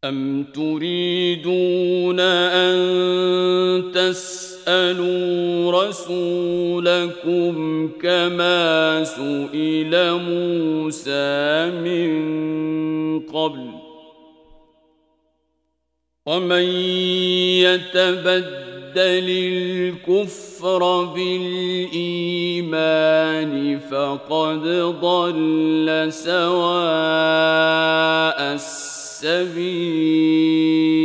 أَمْ تُرِيدُونَ أَن تَسْأَلُوا رَسُولَكُمْ كَمَا سُئِلَ مُوسَىٰ مِن قَبْلُ ۗ وَمَن يَتَبَدَّلِ الْكُفْرَ بِالْإِيمَانِ فَقَدْ ضَلَّ سَوَاءَ السَّبِيلِ.